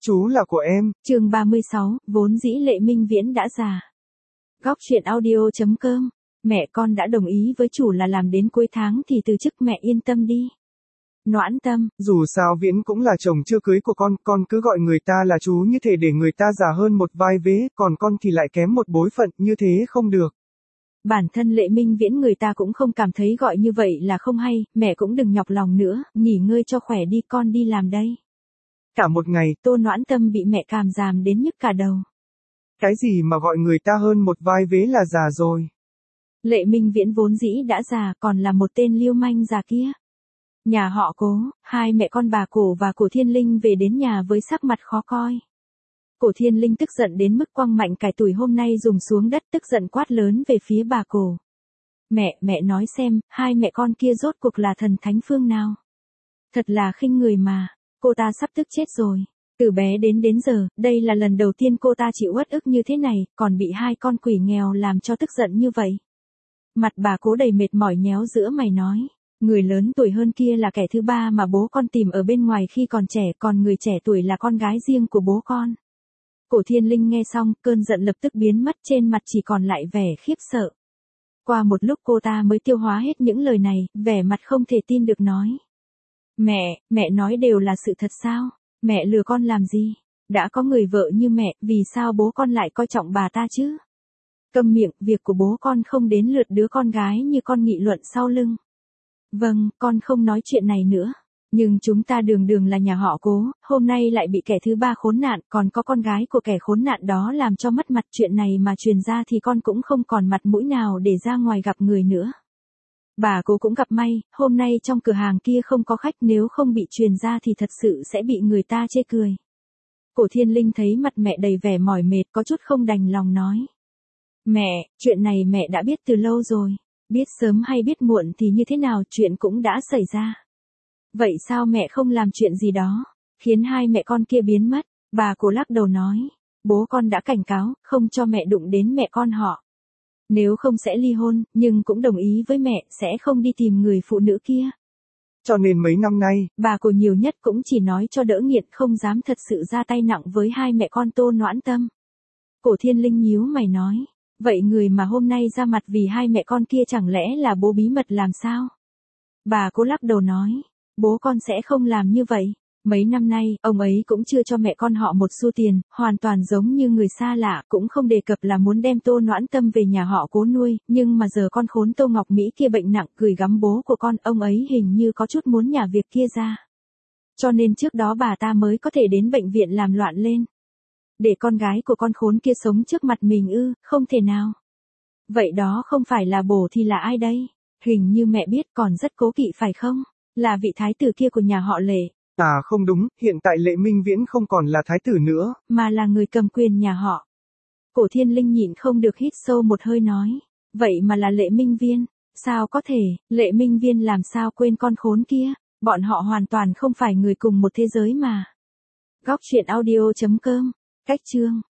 Chú là của em. Chương 36, vốn dĩ Lệ Minh Viễn đã già. Góc truyện audio.com. Mẹ con đã đồng ý với chủ là làm đến cuối tháng thì từ chức, mẹ yên tâm đi. Noãn Tâm, Dù sao Viễn cũng là chồng chưa cưới của con cứ gọi người ta là chú như thể để người ta già hơn một vai vế, còn con thì lại kém một bối phận, như thế không được. bản thân Lệ Minh Viễn người ta cũng không cảm thấy gọi như vậy là không hay, mẹ cũng đừng nhọc lòng nữa, nghỉ ngơi cho khỏe đi, con đi làm đây. Cả một ngày, Tô Noãn Tâm bị mẹ càm ràm đến nhức cả đầu. cái gì mà gọi người ta hơn một vai vế là già rồi. Lệ Minh Viễn vốn dĩ đã già, còn là một tên lưu manh già kia. Nhà họ Cố, hai mẹ con bà Cổ và Cổ Thiên Linh về đến nhà với sắc mặt khó coi. Cổ Thiên Linh tức giận đến mức quăng mạnh cải tủi hôm nay dùng xuống đất, tức giận quát lớn về phía bà Cổ. Mẹ nói xem, hai mẹ con kia rốt cuộc là thần thánh phương nào? Thật là khinh người mà, cô ta sắp tức chết rồi. Từ bé đến giờ, đây là lần đầu tiên cô ta chịu uất ức như thế này, còn bị hai con quỷ nghèo làm cho tức giận như vậy. Mặt bà Cố đầy mệt mỏi nhéo giữa mày nói. Người lớn tuổi hơn kia là kẻ thứ ba mà bố con tìm ở bên ngoài khi còn trẻ, còn người trẻ tuổi là con gái riêng của bố con. Cổ Thiên Linh nghe xong, cơn giận lập tức biến mất, trên mặt chỉ còn lại vẻ khiếp sợ. Qua một lúc cô ta mới tiêu hóa hết những lời này, vẻ mặt không thể tin được nói. Mẹ nói đều là sự thật sao? Mẹ lừa con làm gì? Đã có người vợ như mẹ, vì sao bố con lại coi trọng bà ta chứ? Câm miệng, việc của bố con không đến lượt đứa con gái như con nghị luận sau lưng. Vâng, con không nói chuyện này nữa. Nhưng chúng ta đường là nhà họ Cố, hôm nay lại bị kẻ thứ ba khốn nạn, còn có con gái của kẻ khốn nạn đó làm cho mất mặt, chuyện này mà truyền ra thì con cũng không còn mặt mũi nào để ra ngoài gặp người nữa. Bà Cố cũng gặp may, hôm nay trong cửa hàng kia không có khách, nếu không bị truyền ra thì thật sự sẽ bị người ta chê cười. Cổ Thiên Linh thấy mặt mẹ đầy vẻ mỏi mệt, có chút không đành lòng nói. Mẹ, chuyện này mẹ đã biết từ lâu rồi. Biết sớm hay biết muộn thì như thế nào, chuyện cũng đã xảy ra. Vậy sao mẹ không làm chuyện gì đó, khiến hai mẹ con kia biến mất? Bà Cố lắc đầu nói. Bố con đã cảnh cáo, không cho mẹ đụng đến mẹ con họ. Nếu không sẽ ly hôn, nhưng cũng đồng ý với mẹ, sẽ không đi tìm người phụ nữ kia. Cho nên mấy năm nay, bà Cố nhiều nhất cũng chỉ nói cho đỡ nghiện, không dám thật sự ra tay nặng với hai mẹ con Tô Noãn Tâm. Cổ Thiên Linh nhíu mày nói. Vậy người mà hôm nay ra mặt vì hai mẹ con kia chẳng lẽ là bố bí mật làm sao? Bà Cố lắc đầu nói. Bố con sẽ không làm như vậy. Mấy năm nay, ông ấy cũng chưa cho mẹ con họ một xu tiền, hoàn toàn giống như người xa lạ, cũng không đề cập là muốn đem Tô Noãn Tâm về nhà họ Cố nuôi, nhưng mà giờ con khốn Tô Ngọc Mỹ kia bệnh nặng, gửi gắm bố của con, ông ấy hình như có chút muốn nhả việc kia ra. Cho nên trước đó bà ta mới có thể đến bệnh viện làm loạn lên. Để con gái của con khốn kia sống trước mặt mình ư? Không thể nào. Vậy đó không phải là bổ thì là ai đây? Hình như mẹ biết, còn rất cố kỵ phải không? Là vị thái tử kia của nhà họ Lệ. À không đúng, hiện tại Lệ Minh Viễn không còn là thái tử nữa, mà là người cầm quyền nhà họ. Cổ Thiên Linh nhịn không được hít sâu một hơi nói. Vậy mà là Lệ Minh Viên. Sao có thể, Lệ Minh Viên làm sao quên con khốn kia? Bọn họ hoàn toàn không phải người cùng một thế giới mà. Góc truyện audio.com. Cách chương